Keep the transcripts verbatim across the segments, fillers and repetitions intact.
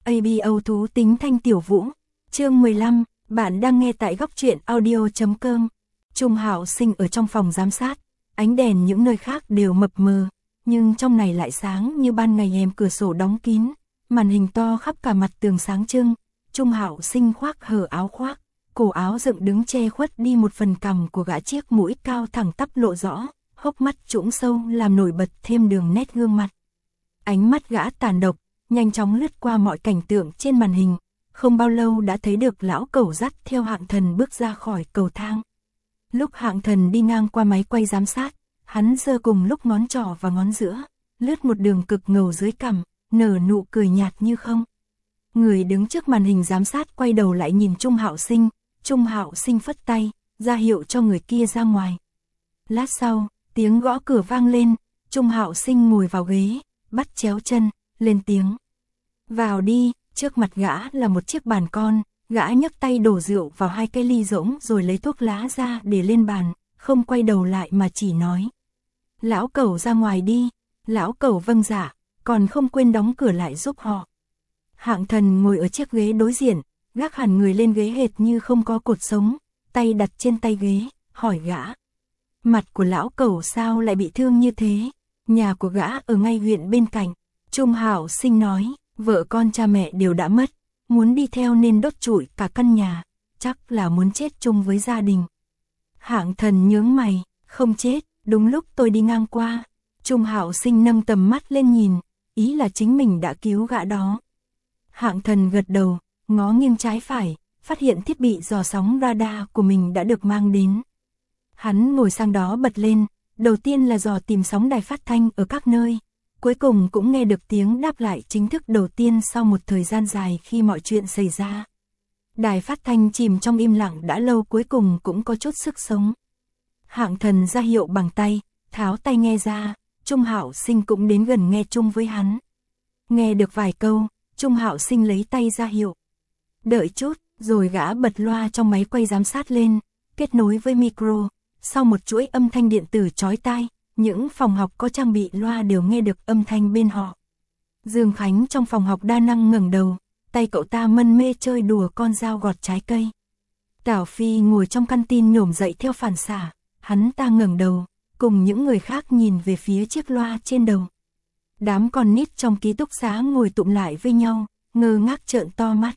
a bê o thú tính thanh tiểu vũ. Chương mười lăm, bạn đang nghe tại góc truyện audio chấm com. Trung Hạo Sinh ở trong phòng giám sát, ánh đèn những nơi khác đều mập mờ, nhưng trong này lại sáng như ban ngày, rèm cửa sổ đóng kín, màn hình to khắp cả mặt tường sáng trưng. Trung Hạo Sinh khoác hở áo khoác, cổ áo dựng đứng che khuất đi một phần cằm của gã, chiếc mũi cao thẳng tắp lộ rõ, hốc mắt trũng sâu làm nổi bật thêm đường nét gương mặt. Ánh mắt gã tàn độc, nhanh chóng lướt qua mọi cảnh tượng trên màn hình, không bao lâu đã thấy được lão Cẩu dắt theo Hạng Thần bước ra khỏi cầu thang. Lúc Hạng Thần đi ngang qua máy quay giám sát, hắn giơ cùng lúc ngón trỏ và ngón giữa, lướt một đường cực ngầu dưới cằm, nở nụ cười nhạt như không. Người đứng trước màn hình giám sát quay đầu lại nhìn Trung Hạo Sinh, Trung Hạo Sinh phất tay, ra hiệu cho người kia ra ngoài. Lát sau, tiếng gõ cửa vang lên, Trung Hạo Sinh ngồi vào ghế, bắt chéo chân, lên tiếng. Vào đi. Trước mặt gã là một chiếc bàn con, gã nhấc tay đổ rượu vào hai cái ly rỗng rồi lấy thuốc lá ra để lên bàn, không quay đầu lại mà chỉ nói. Lão Cẩu ra ngoài đi. Lão Cẩu vâng dạ, còn không quên đóng cửa lại giúp họ. Hạng Thần ngồi ở chiếc ghế đối diện, gác hẳn người lên ghế hệt như không có cột sống, tay đặt trên tay ghế, hỏi gã. Mặt của lão Cẩu sao lại bị thương như thế? Nhà của gã ở ngay huyện bên cạnh. Trung Hạo Sinh nói. Vợ con cha mẹ đều đã mất, muốn đi theo nên đốt trụi cả căn nhà, chắc là muốn chết chung với gia đình. Hạng Thần nhướng mày, không chết, đúng lúc tôi đi ngang qua. Trung Hạo Sinh nâng tầm mắt lên nhìn, ý là chính mình đã cứu gã đó. Hạng Thần gật đầu, ngó nghiêng trái phải, phát hiện thiết bị dò sóng radar của mình đã được mang đến. Hắn ngồi sang đó bật lên, đầu tiên là dò tìm sóng đài phát thanh ở các nơi. Cuối cùng cũng nghe được tiếng đáp lại chính thức đầu tiên sau một thời gian dài khi mọi chuyện xảy ra. Đài phát thanh chìm trong im lặng đã lâu cuối cùng cũng có chút sức sống. Hạng Thần ra hiệu bằng tay, tháo tai nghe ra, Trung Hạo Sinh cũng đến gần nghe chung với hắn. Nghe được vài câu, Trung Hạo Sinh lấy tay ra hiệu. Đợi chút, rồi gã bật loa trong máy quay giám sát lên, kết nối với micro, sau một chuỗi âm thanh điện tử chói tai. Những phòng học có trang bị loa đều nghe được âm thanh bên họ. Dương Khánh trong phòng học đa năng ngẩng đầu, tay cậu ta mân mê chơi đùa con dao gọt trái cây. Tảo Phi ngồi trong căn tin nhổm dậy theo phản xạ, hắn ta ngẩng đầu, cùng những người khác nhìn về phía chiếc loa trên đầu. Đám con nít trong ký túc xá ngồi tụm lại với nhau, ngơ ngác trợn to mắt.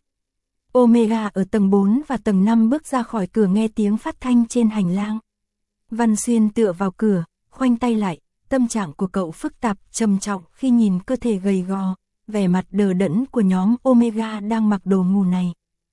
Omega ở tầng bốn và tầng năm bước ra khỏi cửa nghe tiếng phát thanh trên hành lang. Văn Xuyên tựa vào cửa, khoanh tay lại, tâm trạng của cậu phức tạp, trầm trọng khi nhìn cơ thể gầy gò, vẻ mặt đờ đẫn của nhóm Omega đang mặc đồ ngủ này.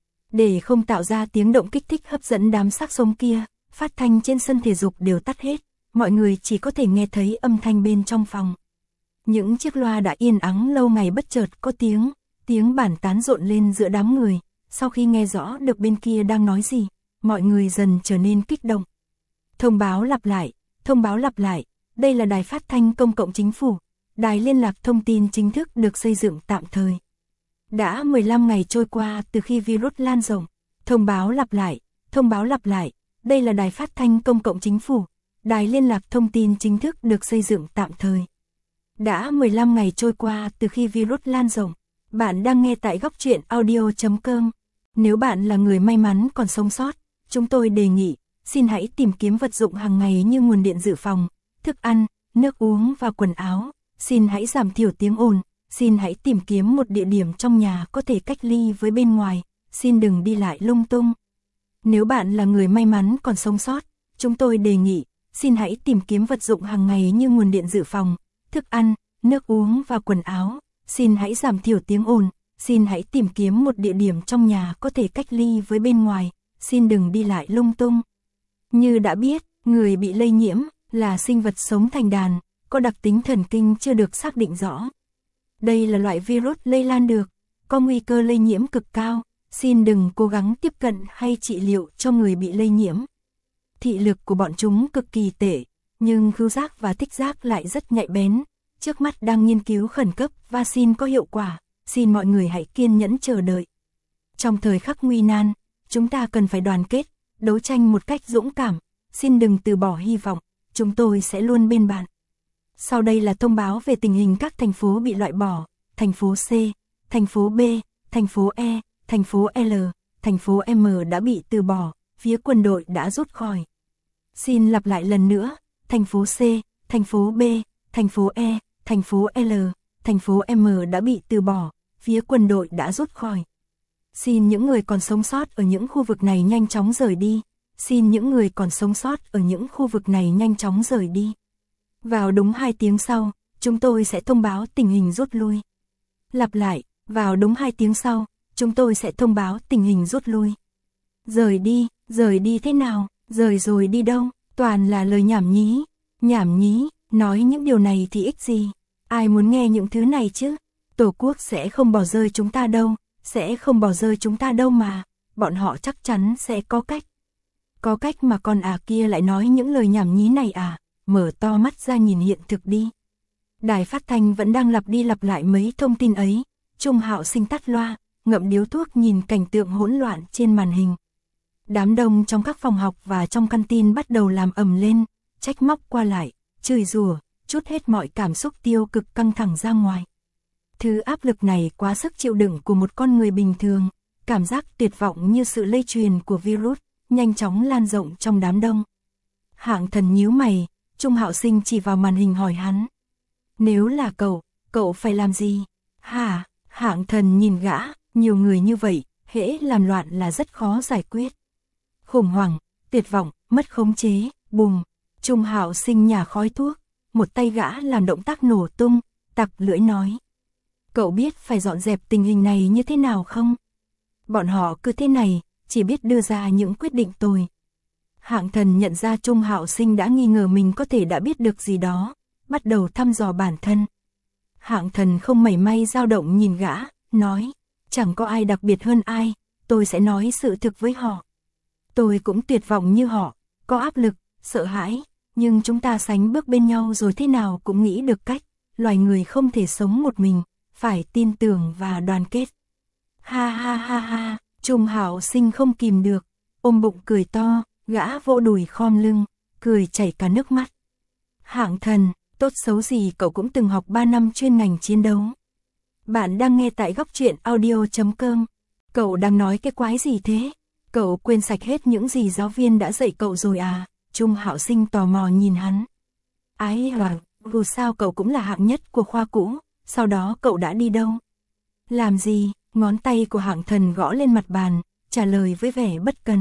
Để không tạo ra tiếng động kích thích hấp dẫn đám xác sống kia, phát thanh trên sân thể dục đều tắt hết, mọi người chỉ có thể nghe thấy âm thanh bên trong phòng. Những chiếc loa đã yên ắng lâu ngày bất chợt có tiếng, tiếng bàn tán rộn lên giữa đám người, sau khi nghe rõ được bên kia đang nói gì, mọi người dần trở nên kích động. Thông báo lặp lại. Thông báo lặp lại, đây là đài phát thanh công cộng chính phủ, đài liên lạc thông tin chính thức được xây dựng tạm thời. Đã mười lăm ngày trôi qua từ khi virus lan rộng. Thông báo lặp lại, thông báo lặp lại, đây là đài phát thanh công cộng chính phủ, đài liên lạc thông tin chính thức được xây dựng tạm thời. Đã mười lăm ngày trôi qua từ khi virus lan rộng. Bạn đang nghe tại góc truyện audio chấm com. Nếu bạn là người may mắn còn sống sót, chúng tôi đề nghị xin hãy tìm kiếm vật dụng hàng ngày như nguồn điện dự phòng, thức ăn, nước uống và quần áo. Xin hãy giảm thiểu tiếng ồn. Xin hãy tìm kiếm một địa điểm trong nhà có thể cách ly với bên ngoài. Xin đừng đi lại lung tung. Nếu bạn là người may mắn còn sống sót, chúng tôi đề nghị xin hãy tìm kiếm vật dụng hàng ngày như nguồn điện dự phòng, thức ăn, nước uống và quần áo. Xin hãy giảm thiểu tiếng ồn. Xin hãy tìm kiếm một địa điểm trong nhà có thể cách ly với bên ngoài. Xin đừng đi lại lung tung. Như đã biết, người bị lây nhiễm là sinh vật sống thành đàn, có đặc tính thần kinh chưa được xác định rõ. Đây là loại virus lây lan được, có nguy cơ lây nhiễm cực cao. Xin đừng cố gắng tiếp cận hay trị liệu cho người bị lây nhiễm. Thị lực của bọn chúng cực kỳ tệ, nhưng khứu giác và thích giác lại rất nhạy bén. Trước mắt đang nghiên cứu khẩn cấp vaccine có hiệu quả. Xin mọi người hãy kiên nhẫn chờ đợi. Trong thời khắc nguy nan, chúng ta cần phải đoàn kết, đấu tranh một cách dũng cảm. Xin đừng từ bỏ hy vọng, chúng tôi sẽ luôn bên bạn. Sau đây là thông báo về tình hình các thành phố bị loại bỏ. Thành phố C, thành phố B, thành thành phố E, thành phố L, thành phố M đã bị từ bỏ, phía quân đội đã rút khỏi. Xin lặp lại lần nữa, thành phố C, thành phố B, thành phố E, thành phố L, thành phố M đã bị từ bỏ, phía quân đội đã rút khỏi. Xin những người còn sống sót ở những khu vực này nhanh chóng rời đi. Xin những người còn sống sót ở những khu vực này nhanh chóng rời đi. Vào đúng hai tiếng sau, chúng tôi sẽ thông báo tình hình rút lui. Lặp lại, vào đúng hai tiếng sau, chúng tôi sẽ thông báo tình hình rút lui. Rời đi, rời đi thế nào, rời rồi đi đâu, toàn là lời nhảm nhí, nhảm nhí, nói những điều này thì ích gì, ai muốn nghe những thứ này chứ, Tổ quốc sẽ không bỏ rơi chúng ta đâu, sẽ không bỏ rơi chúng ta đâu mà, bọn họ chắc chắn sẽ có cách. Có cách mà con à kia lại nói những lời nhảm nhí này à, mở to mắt ra nhìn hiện thực đi. Đài phát thanh vẫn đang lặp đi lặp lại mấy thông tin ấy, Trung Hạo Sinh tắt loa, ngậm điếu thuốc nhìn cảnh tượng hỗn loạn trên màn hình. Đám đông trong các phòng học và trong căn tin bắt đầu làm ầm lên, trách móc qua lại, chửi rủa, trút hết mọi cảm xúc tiêu cực căng thẳng ra ngoài. Thứ áp lực này quá sức chịu đựng của một con người bình thường, cảm giác tuyệt vọng như sự lây truyền của virus, nhanh chóng lan rộng trong đám đông. Hạng Thần nhíu mày, Trung Hạo Sinh chỉ vào màn hình hỏi hắn. Nếu là cậu, cậu phải làm gì? Hả? Hạng Thần nhìn gã, nhiều người như vậy, hễ làm loạn là rất khó giải quyết. Khủng hoảng, tuyệt vọng, mất khống chế, bùng. Trung Hạo Sinh nhả khói thuốc, một tay gã làm động tác nổ tung, tặc lưỡi nói. Cậu biết phải dọn dẹp tình hình này như thế nào không? Bọn họ cứ thế này, chỉ biết đưa ra những quyết định tồi. Hạng Thần nhận ra Trung Hạo Sinh đã nghi ngờ mình có thể đã biết được gì đó, bắt đầu thăm dò bản thân. Hạng Thần không mảy may dao động nhìn gã, nói, chẳng có ai đặc biệt hơn ai, tôi sẽ nói sự thực với họ. Tôi cũng tuyệt vọng như họ, có áp lực, sợ hãi, nhưng chúng ta sánh bước bên nhau rồi thế nào cũng nghĩ được cách, loài người không thể sống một mình, phải tin tưởng và đoàn kết. Ha ha ha ha, Trung Hạo Sinh không kìm được, ôm bụng cười to, gã vỗ đùi khom lưng, cười chảy cả nước mắt. Hạng Thần, tốt xấu gì cậu cũng từng học ba năm chuyên ngành chiến đấu. Bạn đang nghe tại góc truyện audio chấm com. Cậu đang nói cái quái gì thế? Cậu quên sạch hết những gì giáo viên đã dạy cậu rồi à? Trung Hạo Sinh tò mò nhìn hắn. Ái hoàng, dù sao cậu cũng là hạng nhất của khoa cũ, sau đó cậu đã đi đâu? Làm gì? Ngón tay của Hạng Thần gõ lên mặt bàn, trả lời với vẻ bất cần.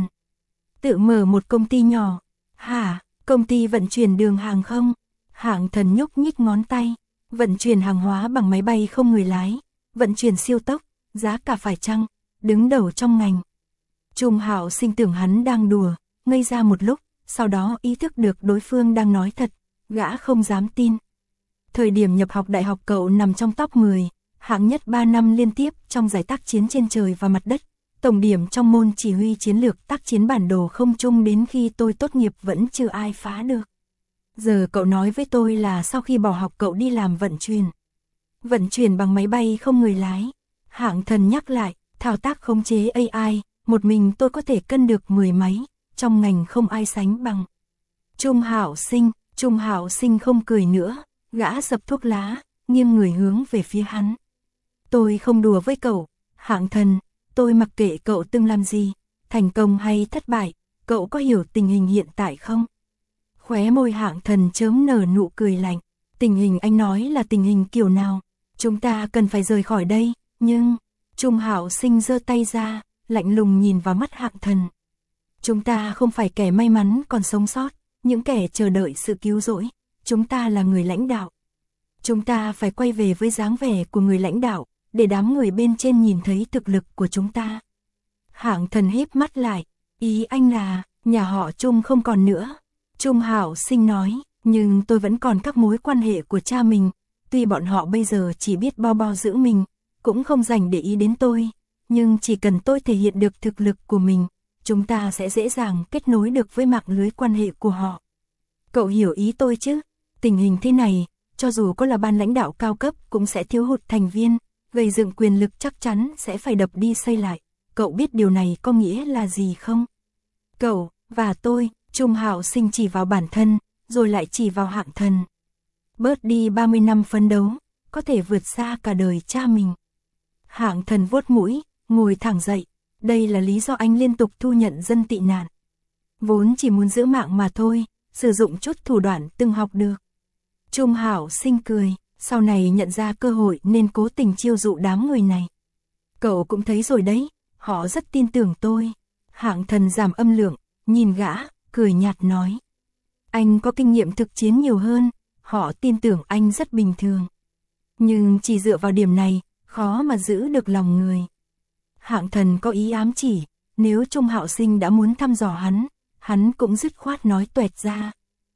Tự mở một công ty nhỏ. Hả? Công ty vận chuyển đường hàng không? Hạng Thần nhúc nhích ngón tay. Vận chuyển hàng hóa bằng máy bay không người lái, vận chuyển siêu tốc, giá cả phải chăng, đứng đầu trong ngành. Trung Hạo Sinh tưởng hắn đang đùa, ngây ra một lúc, sau đó ý thức được đối phương đang nói thật, gã không dám tin. Thời điểm nhập học đại học cậu nằm trong top mười, hạng nhất ba năm liên tiếp trong giải tác chiến trên trời và mặt đất, tổng điểm trong môn chỉ huy chiến lược tác chiến bản đồ không trung đến khi tôi tốt nghiệp vẫn chưa ai phá được. Giờ cậu nói với tôi là sau khi bỏ học cậu đi làm vận chuyển. Vận chuyển bằng máy bay không người lái. Hạng Thần nhắc lại, thao tác khống chế a i, một mình tôi có thể cân được mười mấy, trong ngành không ai sánh bằng. Trung Hạo Sinh, Trung Hạo Sinh không cười nữa, gã sập thuốc lá, nghiêng người hướng về phía hắn. Tôi không đùa với cậu, Hạng Thần, tôi mặc kệ cậu từng làm gì, thành công hay thất bại, cậu có hiểu tình hình hiện tại không? Khóe môi Hạng Thần chớm nở nụ cười lạnh, tình hình anh nói là tình hình kiểu nào, chúng ta cần phải rời khỏi đây, nhưng, Trung Hạo Sinh giơ tay ra, lạnh lùng nhìn vào mắt Hạng Thần. Chúng ta không phải kẻ may mắn còn sống sót, những kẻ chờ đợi sự cứu rỗi, chúng ta là người lãnh đạo. Chúng ta phải quay về với dáng vẻ của người lãnh đạo, để đám người bên trên nhìn thấy thực lực của chúng ta. Hạng Thần híp mắt lại, ý anh là, nhà họ Trung không còn nữa. Trung Hạo Sinh nói, nhưng tôi vẫn còn các mối quan hệ của cha mình, tuy bọn họ bây giờ chỉ biết bo bo giữ mình, cũng không dành để ý đến tôi, nhưng chỉ cần tôi thể hiện được thực lực của mình, chúng ta sẽ dễ dàng kết nối được với mạng lưới quan hệ của họ. Cậu hiểu ý tôi chứ? Tình hình thế này, cho dù có là ban lãnh đạo cao cấp cũng sẽ thiếu hụt thành viên, gây dựng quyền lực chắc chắn sẽ phải đập đi xây lại. Cậu biết điều này có nghĩa là gì không? Cậu, và tôi, Trung Hạo Sinh chỉ vào bản thân, rồi lại chỉ vào Hạng Thần. Bớt đi ba mươi năm phấn đấu, có thể vượt xa cả đời cha mình. Hạng Thần vuốt mũi, ngồi thẳng dậy. Đây là lý do anh liên tục thu nhận dân tị nạn. Vốn chỉ muốn giữ mạng mà thôi, sử dụng chút thủ đoạn từng học được. Trung Hạo Sinh cười, sau này nhận ra cơ hội nên cố tình chiêu dụ đám người này. Cậu cũng thấy rồi đấy, họ rất tin tưởng tôi. Hạng Thần giảm âm lượng, nhìn gã, cười nhạt nói. Anh có kinh nghiệm thực chiến nhiều hơn, họ tin tưởng anh rất bình thường. Nhưng chỉ dựa vào điểm này, khó mà giữ được lòng người. Hạng Thần có ý ám chỉ, nếu Trung Hạo Sinh đã muốn thăm dò hắn, hắn cũng dứt khoát nói tuẹt ra.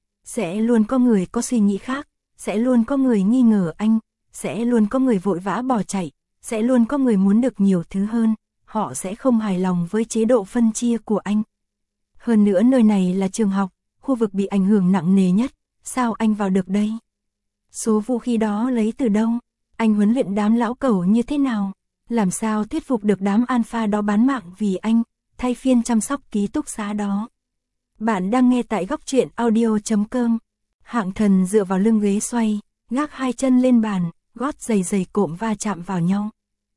Sẽ luôn có người có suy nghĩ khác, sẽ luôn có người nghi ngờ anh, sẽ luôn có người vội vã bỏ chạy, sẽ luôn có người muốn được nhiều thứ hơn, họ sẽ không hài lòng với chế độ phân chia của anh. Hơn nữa nơi này là trường học, khu vực bị ảnh hưởng nặng nề nhất, sao anh vào được đây? Số vũ khí đó lấy từ đâu? Anh huấn luyện đám lão cẩu như thế nào? Làm sao thuyết phục được đám alpha đó bán mạng vì anh, thay phiên chăm sóc ký túc xá đó? Bạn đang nghe tại góc truyện audio chấm com. Hạng Thần dựa vào lưng ghế xoay, gác hai chân lên bàn, gót giày giày cộm va chạm vào nhau.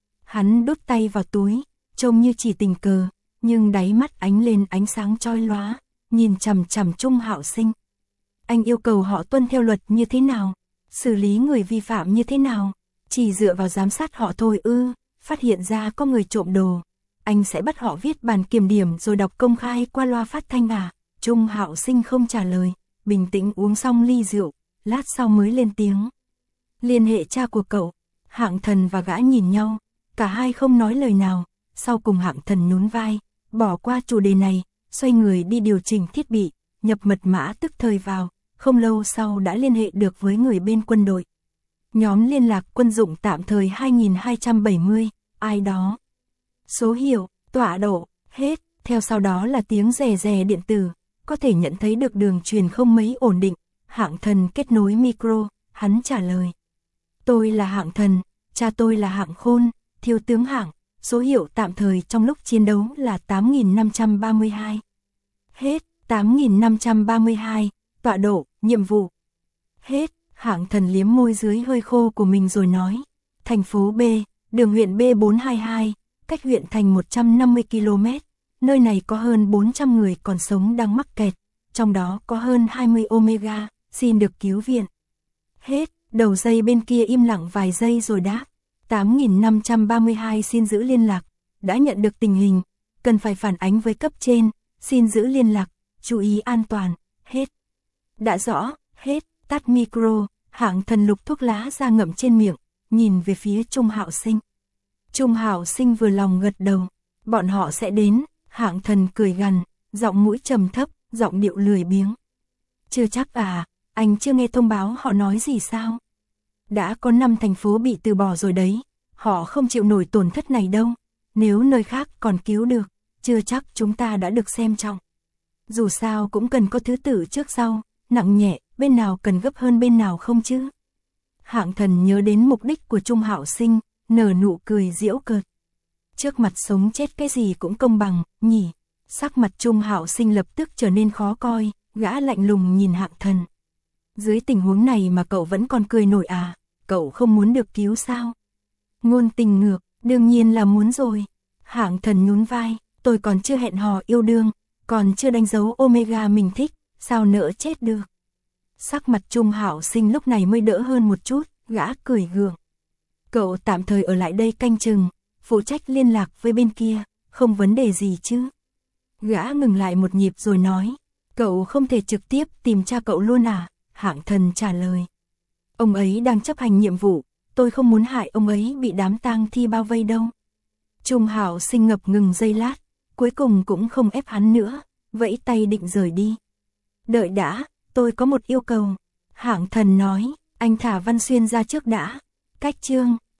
Hắn đút tay vào túi, trông như chỉ tình cờ, nhưng đáy mắt ánh lên ánh sáng chói lóa, nhìn chằm chằm Trung Hạo Sinh. Anh yêu cầu họ tuân theo luật như thế nào? Xử lý người vi phạm như thế nào? Chỉ dựa vào giám sát họ thôi ư? Phát hiện ra có người trộm đồ, anh sẽ bắt họ viết bản kiểm điểm rồi đọc công khai qua loa phát thanh à? Trung Hạo Sinh không trả lời, bình tĩnh uống xong ly rượu, lát sau mới lên tiếng. Liên hệ cha của cậu. Hạng Thần và gã nhìn nhau, cả hai không nói lời nào, sau cùng Hạng Thần nhún vai, bỏ qua chủ đề này, xoay người đi điều chỉnh thiết bị, nhập mật mã tức thời vào, không lâu sau đã liên hệ được với người bên quân đội. Nhóm liên lạc quân dụng tạm thời hai nghìn hai trăm bảy mươi, ai đó. Số hiệu, tọa độ, hết, theo sau đó là tiếng rè rè điện tử, có thể nhận thấy được đường truyền không mấy ổn định. Hạng Thần kết nối micro, hắn trả lời. Tôi là Hạng Thần, cha tôi là Hạng Khôn, thiếu tướng Hạng, số hiệu tạm thời trong lúc chiến đấu là tám nghìn năm trăm ba mươi hai. Hết, tám nghìn năm trăm ba mươi hai, tọa độ, nhiệm vụ. Hết. Hạng Thần liếm môi dưới hơi khô của mình rồi nói. Thành phố B, đường huyện B bốn hai hai, cách huyện thành một trăm năm mươi ki lô mét. Nơi này có hơn bốn trăm người còn sống đang mắc kẹt, trong đó có hơn hai mươi Omega, xin được cứu viện. Hết, đầu dây bên kia im lặng vài giây rồi đáp. tám nghìn năm trăm ba mươi hai xin giữ liên lạc, đã nhận được tình hình, cần phải phản ánh với cấp trên, xin giữ liên lạc, chú ý an toàn, hết. Đã rõ, hết, tắt micro. Hạng Thần lục thuốc lá ra ngậm trên miệng, nhìn về phía Trung Hạo Sinh. Trung Hạo Sinh vừa lòng gật đầu, bọn họ sẽ đến. Hạng Thần cười gằn, giọng mũi trầm thấp, giọng điệu lười biếng. Chưa chắc à, anh chưa nghe thông báo họ nói gì sao? Đã có năm thành phố bị từ bỏ rồi đấy, họ không chịu nổi tổn thất này đâu. Nếu nơi khác còn cứu được, chưa chắc chúng ta đã được xem trọng. Dù sao cũng cần có thứ tự trước sau, nặng nhẹ, bên nào cần gấp hơn bên nào không chứ? Hạng Thần nhớ đến mục đích của Trung Hạo Sinh, nở nụ cười giễu cợt. Trước mặt sống chết cái gì cũng công bằng, nhỉ? Sắc mặt Trung Hạo Sinh lập tức trở nên khó coi, gã lạnh lùng nhìn Hạng Thần. Dưới tình huống này mà cậu vẫn còn cười nổi à? Cậu không muốn được cứu sao? Ngôn tình ngược, đương nhiên là muốn rồi. Hạng Thần nhún vai, tôi còn chưa hẹn hò yêu đương, còn chưa đánh dấu Omega mình thích, sao nỡ chết được? Sắc mặt Trung Hạo Sinh lúc này mới đỡ hơn một chút, gã cười gượng. Cậu tạm thời ở lại đây canh chừng, phụ trách liên lạc với bên kia, không vấn đề gì chứ? Gã ngừng lại một nhịp rồi nói, cậu không thể trực tiếp tìm cha cậu luôn à? Hạng Thần trả lời. Ông ấy đang chấp hành nhiệm vụ, tôi không muốn hại ông ấy bị đám tang thi bao vây đâu. Trung Hạo Sinh ngập ngừng giây lát, cuối cùng cũng không ép hắn nữa, vẫy tay định rời đi. Đợi đã, tôi có một yêu cầu. Hạng Thần nói, anh thả Văn Xuyên ra trước đã. Cách chương.